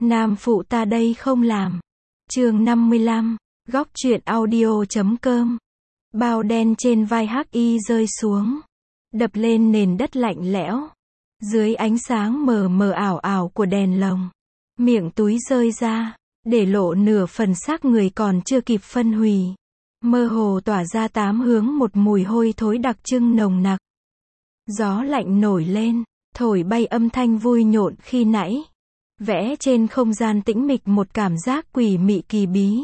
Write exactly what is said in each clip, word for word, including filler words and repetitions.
Nam phụ ta đây không làm. Chương năm mươi lăm, góc truyện audio chấm com. Bao đen trên vai Hắc Y rơi xuống, đập lên nền đất lạnh lẽo. Dưới ánh sáng mờ mờ ảo ảo của đèn lồng, miệng túi rơi ra, để lộ nửa phần xác người còn chưa kịp phân hủy. Mơ hồ tỏa ra tám hướng một mùi hôi thối đặc trưng nồng nặc. Gió lạnh nổi lên, thổi bay âm thanh vui nhộn khi nãy, vẽ trên không gian tĩnh mịch một cảm giác quỷ mị kỳ bí,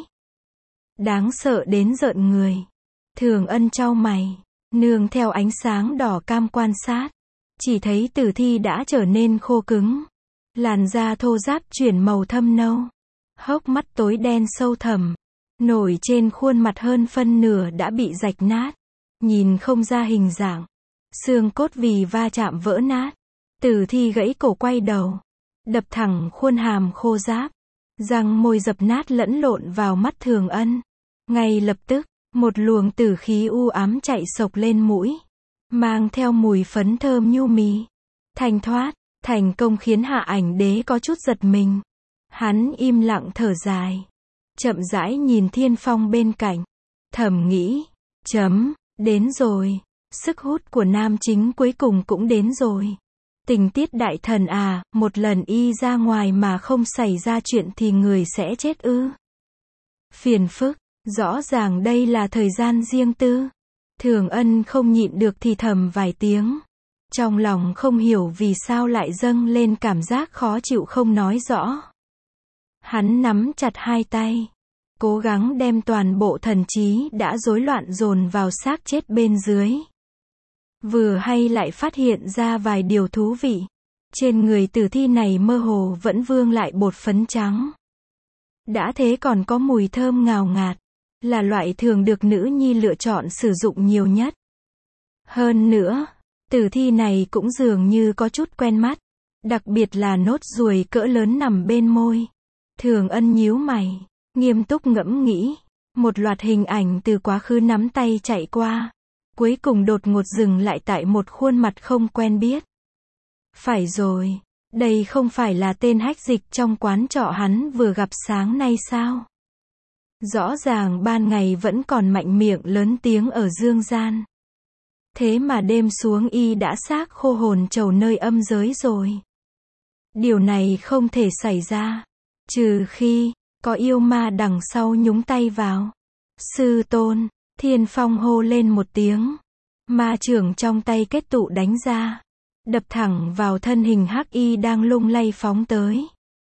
đáng sợ đến rợn người. Thường Ân chau mày, nương theo ánh sáng đỏ cam quan sát, chỉ thấy tử thi đã trở nên khô cứng, làn da thô ráp chuyển màu thâm nâu, hốc mắt tối đen sâu thẳm, nổi trên khuôn mặt hơn phân nửa đã bị rạch nát, nhìn không ra hình dạng, xương cốt vì va chạm vỡ nát. Tử thi gãy cổ quay đầu, đập thẳng khuôn hàm khô ráp, răng môi dập nát lẫn lộn vào mắt Thường Ân. Ngay lập tức, một luồng tử khí u ám chạy sộc lên mũi, mang theo mùi phấn thơm nhu mì, thanh thoát, thành công khiến Hạ Ảnh Đế có chút giật mình. Hắn im lặng thở dài, chậm rãi nhìn Thiên Phong bên cạnh, thầm nghĩ, chấm, đến rồi, sức hút của nam chính cuối cùng cũng đến rồi. Tình tiết đại thần à, một lần y ra ngoài mà không xảy ra chuyện thì người sẽ chết ư? Phiền phức, rõ ràng đây là thời gian riêng tư. Thường Ân không nhịn được thì thầm vài tiếng. Trong lòng không hiểu vì sao lại dâng lên cảm giác khó chịu không nói rõ. Hắn nắm chặt hai tay, cố gắng đem toàn bộ thần trí đã rối loạn dồn vào xác chết bên dưới. Vừa hay lại phát hiện ra vài điều thú vị. Trên người tử thi này mơ hồ vẫn vương lại bột phấn trắng. Đã thế còn có mùi thơm ngào ngạt, là loại thường được nữ nhi lựa chọn sử dụng nhiều nhất. Hơn nữa, tử thi này cũng dường như có chút quen mắt, đặc biệt là nốt ruồi cỡ lớn nằm bên môi. Thường Ân nhíu mày, nghiêm túc ngẫm nghĩ, một loạt hình ảnh từ quá khứ nắm tay chạy qua, cuối cùng đột ngột dừng lại tại một khuôn mặt không quen biết. Phải rồi, đây không phải là tên hách dịch trong quán trọ hắn vừa gặp sáng nay sao? Rõ ràng ban ngày vẫn còn mạnh miệng lớn tiếng ở dương gian. Thế mà đêm xuống y đã xác khô hồn trầu nơi âm giới rồi. Điều này không thể xảy ra, trừ khi có yêu ma đằng sau nhúng tay vào. Sư tôn, Thiên Phong hô lên một tiếng. Ma chưởng trong tay kết tụ đánh ra, đập thẳng vào thân hình Hắc Y đang lung lay phóng tới.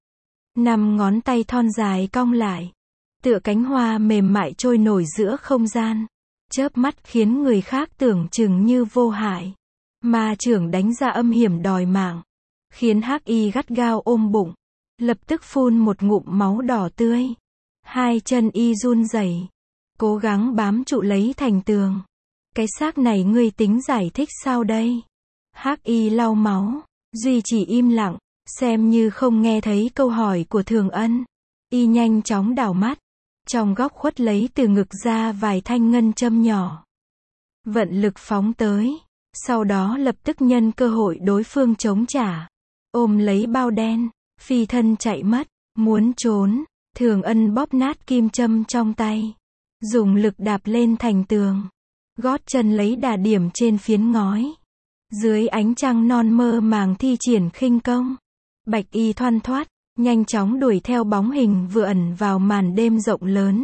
Năm ngón tay thon dài cong lại, tựa cánh hoa mềm mại trôi nổi giữa không gian, chớp mắt khiến người khác tưởng chừng như vô hại. Ma chưởng đánh ra âm hiểm đòi mạng, khiến Hắc Y gắt gao ôm bụng, lập tức phun một ngụm máu đỏ tươi. Hai chân y run rẩy, cố gắng bám trụ lấy thành tường. Cái xác này ngươi tính giải thích sao đây? Hắc Y lau máu, duy trì im lặng, xem như không nghe thấy câu hỏi của Thường Ân. Y nhanh chóng đảo mắt, trong góc khuất lấy từ ngực ra vài thanh ngân châm nhỏ. Vận lực phóng tới, sau đó lập tức nhân cơ hội đối phương chống trả, ôm lấy bao đen, phi thân chạy mất. Muốn trốn, Thường Ân bóp nát kim châm trong tay, dùng lực đạp lên thành tường, gót chân lấy đà điểm trên phiến ngói. Dưới ánh trăng non mơ màng thi triển khinh công, Bạch Y thoăn thoắt, nhanh chóng đuổi theo bóng hình vừa ẩn vào màn đêm rộng lớn.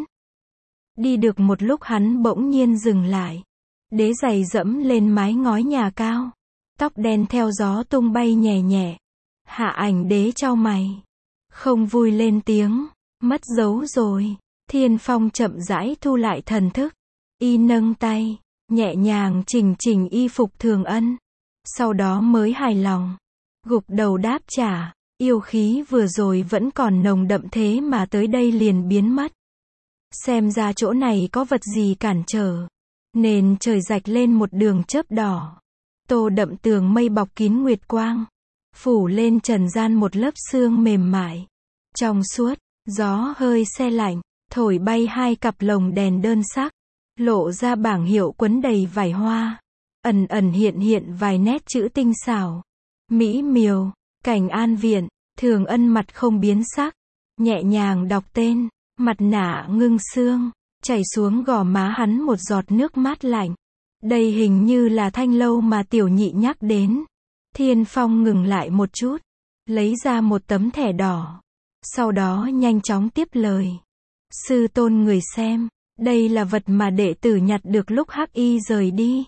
Đi được một lúc hắn bỗng nhiên dừng lại, đế giày dẫm lên mái ngói nhà cao, tóc đen theo gió tung bay nhẹ nhẹ. Hạ Ảnh Đế chau mày, không vui lên tiếng, mất dấu rồi. Thiên Phong chậm rãi thu lại thần thức, y nâng tay, nhẹ nhàng chỉnh chỉnh y phục Thường Ân, sau đó mới hài lòng, gục đầu đáp trả, yêu khí vừa rồi vẫn còn nồng đậm thế mà tới đây liền biến mất. Xem ra chỗ này có vật gì cản trở. Nền trời rạch lên một đường chớp đỏ, tô đậm tường mây bọc kín nguyệt quang, phủ lên trần gian một lớp sương mềm mại, trong suốt. Gió hơi se lạnh, thổi bay hai cặp lồng đèn đơn sắc, lộ ra bảng hiệu quấn đầy vải hoa, ẩn ẩn hiện hiện vài nét chữ tinh xảo, mỹ miều. Cảnh An Viện, Thường Ân mặt không biến sắc, nhẹ nhàng đọc tên, mặt nạ ngưng sương, chảy xuống gò má hắn một giọt nước mát lạnh. Đây hình như là thanh lâu mà tiểu nhị nhắc đến. Thiên Phong ngừng lại một chút, lấy ra một tấm thẻ đỏ. Sau đó nhanh chóng tiếp lời. Sư tôn người xem, đây là vật mà đệ tử nhặt được lúc Hắc Y rời đi.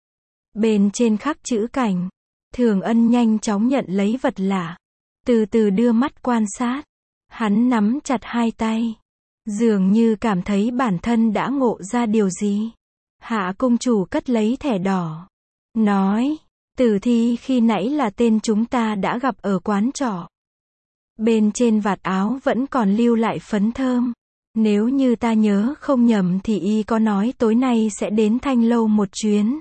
Bên trên khắc chữ cảnh. Thường Ân nhanh chóng nhận lấy vật lạ, từ từ đưa mắt quan sát. Hắn nắm chặt hai tay, dường như cảm thấy bản thân đã ngộ ra điều gì. Hạ cung chủ cất lấy thẻ đỏ, nói, tử thi khi nãy là tên chúng ta đã gặp ở quán trọ. Bên trên vạt áo vẫn còn lưu lại phấn thơm. Nếu như ta nhớ không nhầm thì y có nói tối nay sẽ đến thanh lâu một chuyến.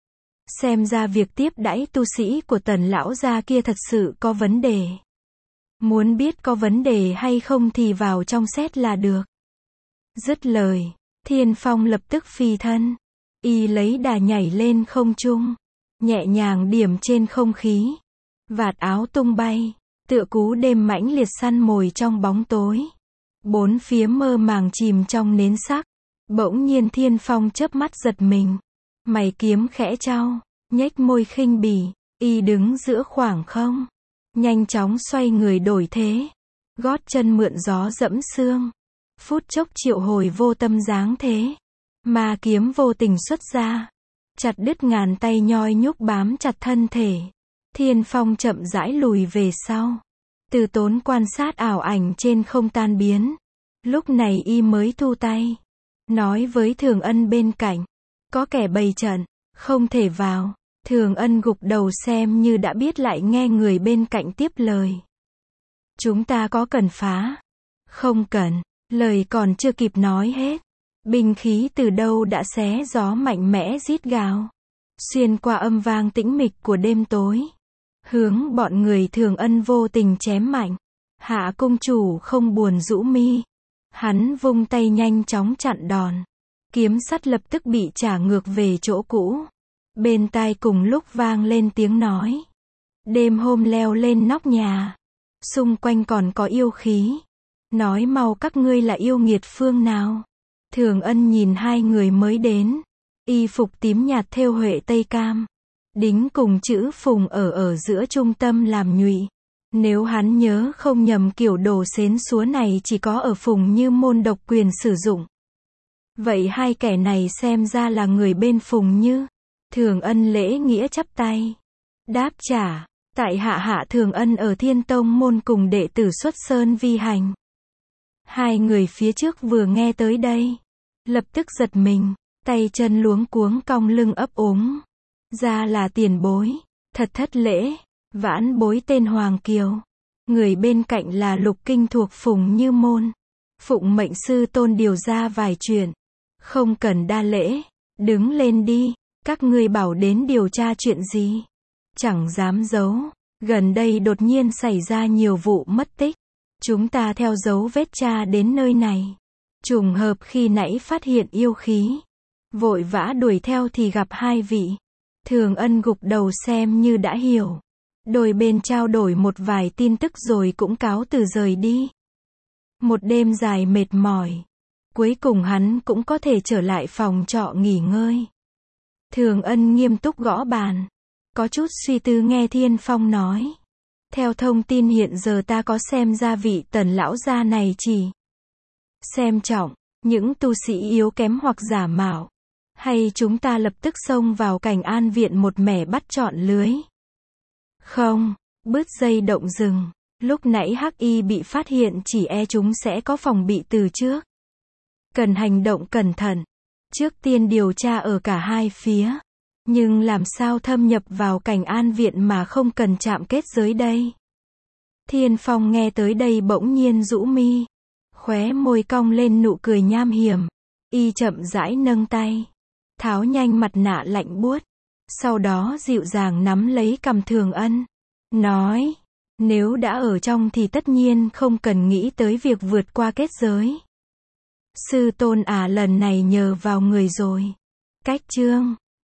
Xem ra việc tiếp đãi tu sĩ của Tần lão gia kia thật sự có vấn đề. Muốn biết có vấn đề hay không thì vào trong xét là được. Dứt lời, Thiên Phong lập tức phi thân. Y lấy đà nhảy lên không trung, nhẹ nhàng điểm trên không khí. Vạt áo tung bay, tựa cú đêm mãnh liệt săn mồi trong bóng tối. Bốn phía mơ màng chìm trong nến sắc. Bỗng nhiên Thiên Phong chớp mắt giật mình. Mày kiếm khẽ chau, nhếch môi khinh bỉ. Y đứng giữa khoảng không, nhanh chóng xoay người đổi thế. Gót chân mượn gió dẫm xương. Phút chốc triệu hồi vô tâm dáng thế. Ma kiếm vô tình xuất ra, chặt đứt ngàn tay nhoi nhúc bám chặt thân thể. Thiên Phong chậm rãi lùi về sau. Từ tốn quan sát ảo ảnh trên không tan biến. Lúc này y mới thu tay. Nói với Thường Ân bên cạnh. Có kẻ bày trận, không thể vào. Thường Ân gục đầu xem như đã biết lại nghe người bên cạnh tiếp lời. Chúng ta có cần phá? Không cần. Lời còn chưa kịp nói hết. Binh khí từ đâu đã xé gió mạnh mẽ rít gào. Xuyên qua âm vang tĩnh mịch của đêm tối. Hướng bọn người Thường Ân vô tình chém mạnh. Hạ cung chủ không buồn rũ mi. Hắn vung tay nhanh chóng chặn đòn. Kiếm sắt lập tức bị trả ngược về chỗ cũ. Bên tai cùng lúc vang lên tiếng nói. Đêm hôm leo lên nóc nhà. Xung quanh còn có yêu khí. Nói mau các ngươi là yêu nghiệt phương nào. Thường Ân nhìn hai người mới đến. Y phục tím nhạt thêu huệ tây cam. Đính cùng chữ Phùng ở ở giữa trung tâm làm nhụy. Nếu hắn nhớ không nhầm kiểu đồ xến xúa này chỉ có ở Phùng Như Môn độc quyền sử dụng. Vậy hai kẻ này xem ra là người bên Phùng Như. Thường Ân lễ nghĩa chắp tay. Đáp trả, tại hạ hạ Thường Ân ở Thiên Tông môn cùng đệ tử xuất sơn vi hành. Hai người phía trước vừa nghe tới đây, lập tức giật mình, tay chân luống cuống cong lưng ấp úng. Ra là tiền bối, thật thất lễ, vãn bối tên Hoàng Kiều. Người bên cạnh là Lục Kinh thuộc Phùng Như Môn. Phụng mệnh sư tôn điều ra vài chuyện. Không cần đa lễ, đứng lên đi, các ngươi bảo đến điều tra chuyện gì. Chẳng dám giấu, gần đây đột nhiên xảy ra nhiều vụ mất tích. Chúng ta theo dấu vết tra đến nơi này. Trùng hợp khi nãy phát hiện yêu khí. Vội vã đuổi theo thì gặp hai vị. Thường Ân gục đầu xem như đã hiểu. Đôi bên trao đổi một vài tin tức rồi cũng cáo từ rời đi. Một đêm dài mệt mỏi. Cuối cùng hắn cũng có thể trở lại phòng trọ nghỉ ngơi. Thường Ân nghiêm túc gõ bàn. Có chút suy tư nghe Thiên Phong nói. Theo thông tin hiện giờ ta có xem ra vị Tần lão gia này chỉ xem trọng những tu sĩ yếu kém hoặc giả mạo. Hay chúng ta lập tức xông vào Cảnh An viện một mẻ bắt trọn lưới? Không, bứt dây động rừng. Lúc nãy Hắc Y bị phát hiện chỉ e chúng sẽ có phòng bị từ trước. Cần hành động cẩn thận. Trước tiên điều tra ở cả hai phía. Nhưng làm sao thâm nhập vào Cảnh An viện mà không cần chạm kết giới đây? Thiên Phong nghe tới đây bỗng nhiên rũ mi. Khóe môi cong lên nụ cười nham hiểm. Y chậm rãi nâng tay. Tháo nhanh mặt nạ lạnh buốt. Sau đó dịu dàng nắm lấy cằm Thường Ân. Nói. Nếu đã ở trong thì tất nhiên không cần nghĩ tới việc vượt qua kết giới. Sư tôn à lần này nhờ vào người rồi. Cách chương.